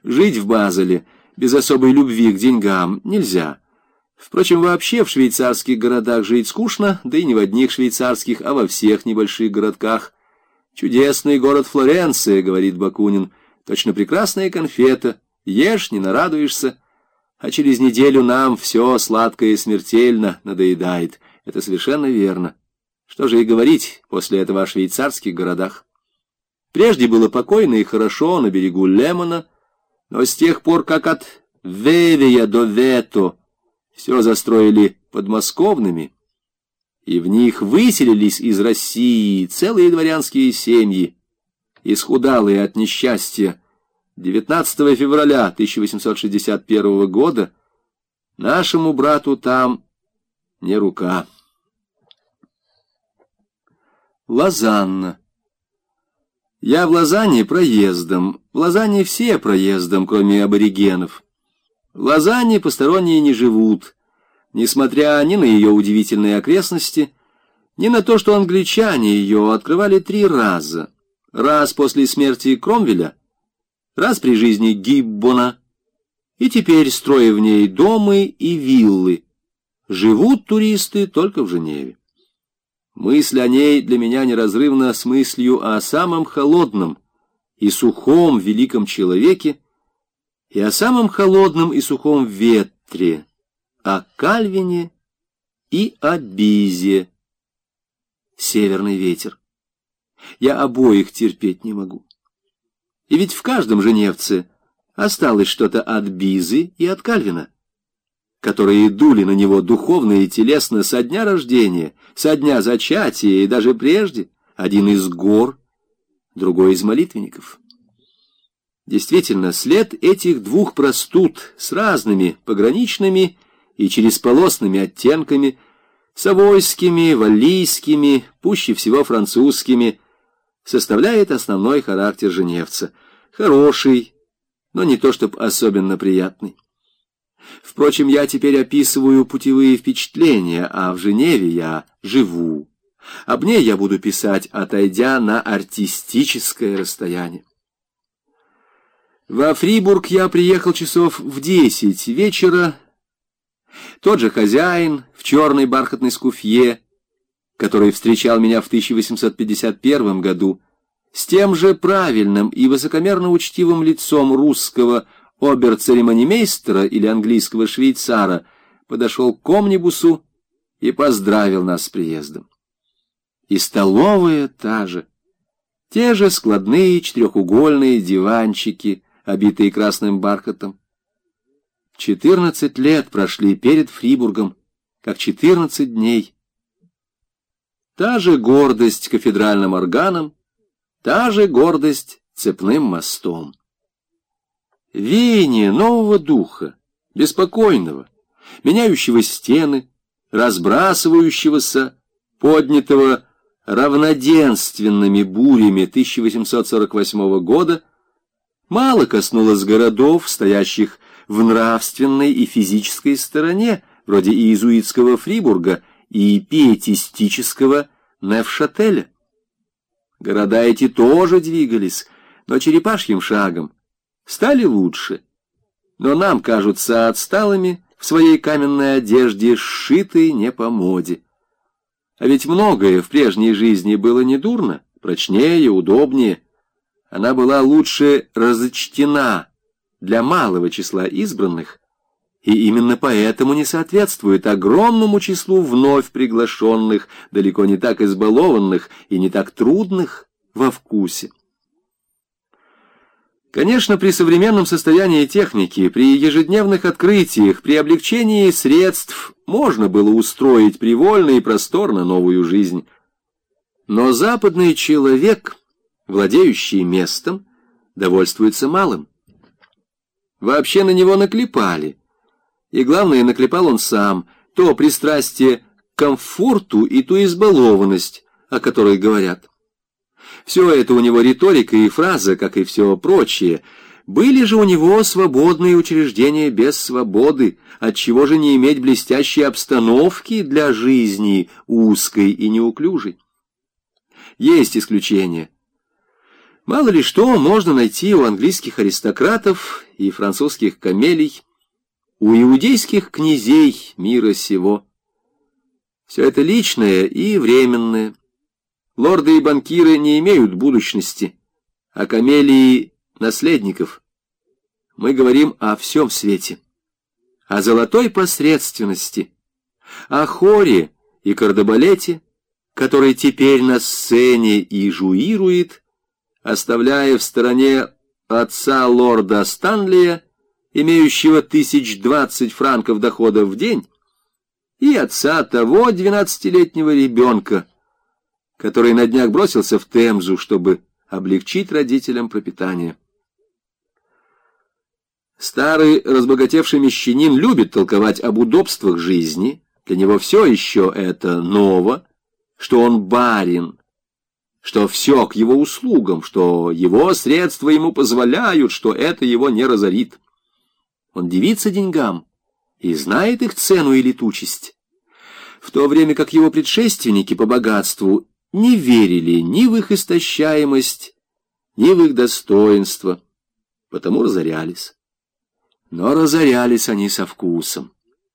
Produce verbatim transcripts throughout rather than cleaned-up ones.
Жить в Базеле без особой любви к деньгам нельзя. Впрочем, вообще в швейцарских городах жить скучно, да и не в одних швейцарских, а во всех небольших городках. «Чудесный город Флоренция», — говорит Бакунин, — «точно прекрасная конфета, ешь, не нарадуешься, а через неделю нам все сладкое и смертельно надоедает». Это совершенно верно. Что же и говорить после этого о швейцарских городах. Прежде было покойно и хорошо на берегу Лемана, но с тех пор, как от Вевея до Вето все застроили подмосковными, и в них выселились из России целые дворянские семьи, исхудалые от несчастья, девятнадцатого февраля тысяча восемьсот шестьдесят первого года нашему брату там не рука. Лозанна. Я в Лозанне проездом. В Лозанне все проездом, кроме аборигенов. В Лозанне посторонние не живут, несмотря ни на ее удивительные окрестности, ни на то, что англичане ее открывали три раза. Раз после смерти Кромвеля, раз при жизни Гиббона, и теперь, строя в ней дома и виллы, живут туристы только в Женеве. Мысль о ней для меня неразрывна с мыслью о самом холодном и сухом великом человеке и о самом холодном и сухом ветре, о Кальвине и о Бизе. Северный ветер. Я обоих терпеть не могу. И ведь в каждом женевце осталось что-то от Бизы и от Кальвина, которые дули на него духовно и телесно со дня рождения, со дня зачатия и даже прежде, один из гор, другой из молитвенников. Действительно, след этих двух простуд с разными пограничными и чересполосными оттенками, савойскими, валлийскими, пуще всего французскими, составляет основной характер женевца. Хороший, но не то чтоб особенно приятный. Впрочем, я теперь описываю путевые впечатления, а в Женеве я живу. Об ней я буду писать, отойдя на артистическое расстояние. Во Фрибург я приехал часов в десять вечера. Тот же хозяин в черной бархатной скуфье, который встречал меня в тысяча восемьсот пятьдесят первом году, с тем же правильным и высокомерно учтивым лицом русского обер-церемонимейстера или английского швейцара, подошел к омнибусу и поздравил нас с приездом. И столовая та же. Те же складные четырехугольные диванчики, обитые красным бархатом. Четырнадцать лет прошли перед Фрибургом, как четырнадцать дней. Та же гордость кафедральным органом, та же гордость цепным мостом. Веяние нового духа, беспокойного, меняющего стены, разбрасывающегося, поднятого равноденственными бурями тысяча восемьсот сорок восьмого года, мало коснулось городов, стоящих в нравственной и физической стороне, вроде иезуитского Фрибурга и пиетистического Невшателя. Города эти тоже двигались, но черепашьим шагом, стали лучше, но нам кажутся отсталыми в своей каменной одежде, сшитой не по моде. А ведь многое в прежней жизни было недурно, прочнее, удобнее. Она была лучше разочтена для малого числа избранных, и именно поэтому не соответствует огромному числу вновь приглашенных, далеко не так избалованных и не так трудных во вкусе. Конечно, при современном состоянии техники, при ежедневных открытиях, при облегчении средств можно было устроить привольно и просторно новую жизнь. Но западный человек, владеющий местом, довольствуется малым. Вообще на него наклепали. И главное, наклепал он сам, то пристрастие к комфорту и ту избалованность, о которой говорят. Все это у него риторика и фраза, как и все прочее. Были же у него свободные учреждения без свободы, отчего же не иметь блестящей обстановки для жизни узкой и неуклюжей? Есть исключения. Мало ли что можно найти у английских аристократов и французских камелий, у иудейских князей мира сего. Все это личное и временное. Лорды и банкиры не имеют будущности, а камелии — наследников. Мы говорим о всем свете, о золотой посредственности, о хоре и кардебалете, который теперь на сцене и жуирует, оставляя в стороне отца лорда Станлия, имеющего тысяч двадцать франков дохода в день, и отца того двенадцатилетнего ребенка, который на днях бросился в Темзу, чтобы облегчить родителям пропитание. Старый разбогатевший мещанин любит толковать об удобствах жизни, для него все еще это ново, что он барин, что все к его услугам, что его средства ему позволяют, что это его не разорит. Он дивится деньгам и знает их цену и летучесть, в то время как его предшественники по богатству не верили ни в их истощаемость, ни в их достоинство, потому разорялись. Но разорялись они со вкусом.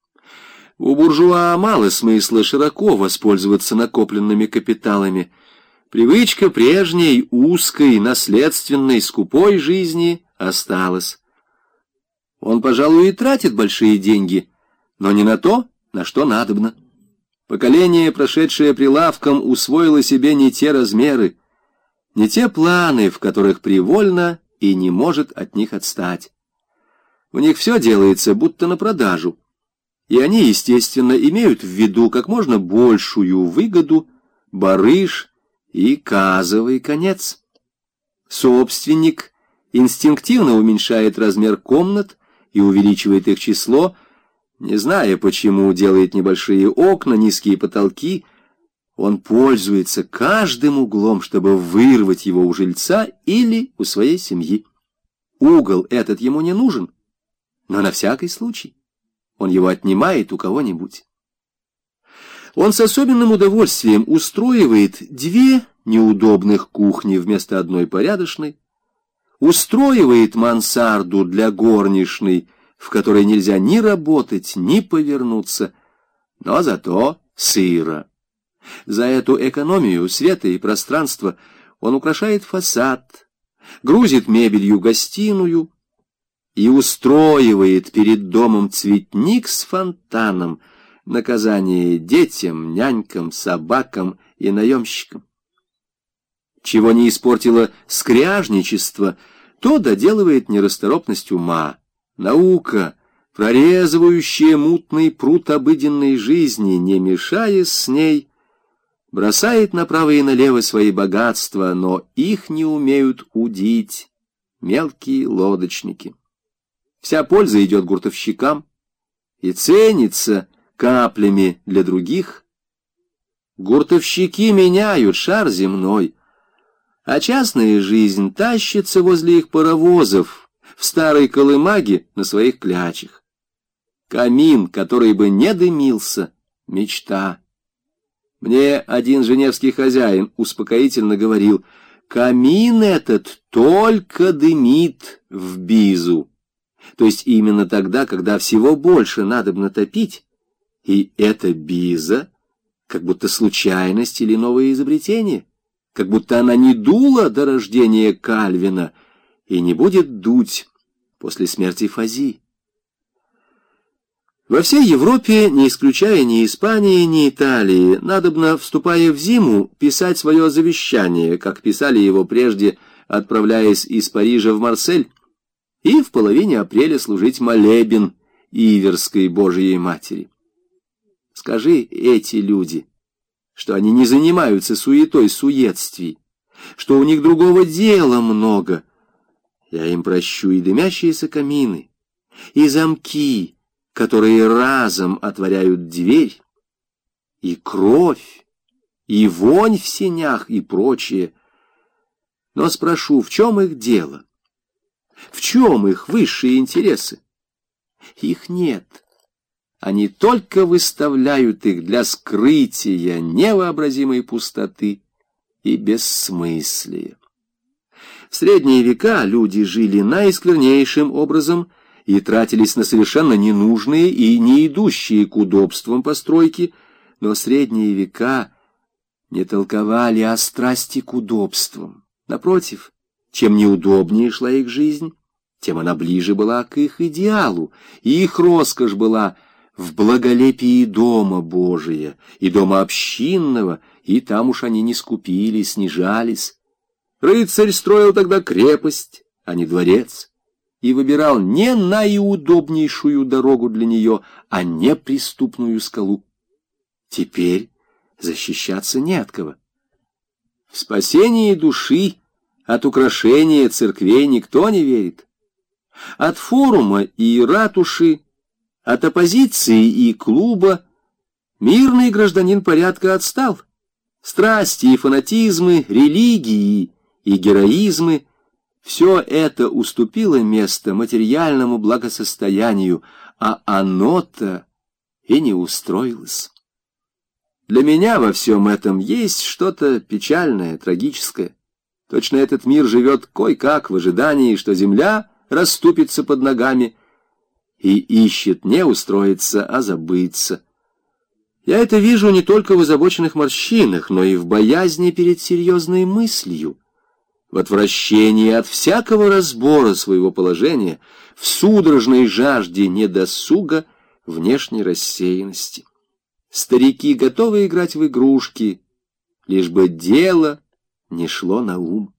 У буржуа мало смысла широко воспользоваться накопленными капиталами. Привычка прежней, узкой, наследственной, скупой жизни осталась. Он, пожалуй, и тратит большие деньги, но не на то, на что надобно. Поколение, прошедшее прилавком, усвоило себе не те размеры, не те планы, в которых привольно и не может от них отстать. У них все делается будто на продажу, и они, естественно, имеют в виду как можно большую выгоду, барыш и казовый конец. Собственник инстинктивно уменьшает размер комнат и увеличивает их число, не зная почему, делает небольшие окна, низкие потолки. Он пользуется каждым углом, чтобы вырвать его у жильца или у своей семьи. Угол этот ему не нужен, но на всякий случай он его отнимает у кого-нибудь. Он с особенным удовольствием устроивает две неудобных кухни вместо одной порядочной, устроивает мансарду для горничной, в которой нельзя ни работать, ни повернуться, но зато сыро. За эту экономию света и пространства он украшает фасад, грузит мебелью гостиную и устроивает перед домом цветник с фонтаном, наказание детям, нянькам, собакам и наемщикам. Чего не испортило скряжничество, то доделывает нерасторопность ума. Наука, прорезывающая мутный пруд обыденной жизни, не мешаясь с ней, бросает направо и налево свои богатства, но их не умеют удить мелкие лодочники. Вся польза идет гуртовщикам и ценится каплями для других. Гуртовщики меняют шар земной, а частная жизнь тащится возле их паровозов в старой колымаге на своих клячах. Камин, который бы не дымился, мечта. Мне один женевский хозяин успокоительно говорил: камин этот только дымит в бизу, то есть именно тогда, когда всего больше надобно топить, и это биза, как будто случайность или новое изобретение, как будто она не дула до рождения Кальвина и не будет дуть после смерти Фази. Во всей Европе, не исключая ни Испании, ни Италии, надобно, вступая в зиму, писать свое завещание, как писали его прежде, отправляясь из Парижа в Марсель, и в половине апреля служить молебен Иверской Божией Матери. Скажи эти люди, что они не занимаются суетой суетствий, что у них другого дела много. Я им прощу и дымящиеся камины, и замки, которые разом отворяют дверь, и кровь, и вонь в сенях, и прочее. Но спрошу, в чем их дело? В чем их высшие интересы? Их нет. Они только выставляют их для скрытия невообразимой пустоты и бессмыслия. В средние века люди жили наисквернейшим образом и тратились на совершенно ненужные и не идущие к удобствам постройки, но средние века не толковали о страсти к удобствам. Напротив, чем неудобнее шла их жизнь, тем она ближе была к их идеалу, и их роскошь была в благолепии дома Божия и дома общинного, и там уж они не скупились, не жались. Рыцарь строил тогда крепость, а не дворец, и выбирал не наиудобнейшую дорогу для нее, а неприступную скалу. Теперь защищаться не от кого. В спасении души от украшения церквей никто не верит. От форума и ратуши, от оппозиции и клуба мирный гражданин порядка отстал. Страсти и фанатизмы, религии и героизмы — все это уступило место материальному благосостоянию, а оно-то и не устроилось. Для меня во всем этом есть что-то печальное, трагическое. Точно этот мир живет кой-как в ожидании, что земля расступится под ногами и ищет не устроиться, а забыться. Я это вижу не только в озабоченных морщинах, но и в боязни перед серьезной мыслью, в отвращении от всякого разбора своего положения, в судорожной жажде недосуга, внешней рассеянности. Старики готовы играть в игрушки, лишь бы дело не шло на ум.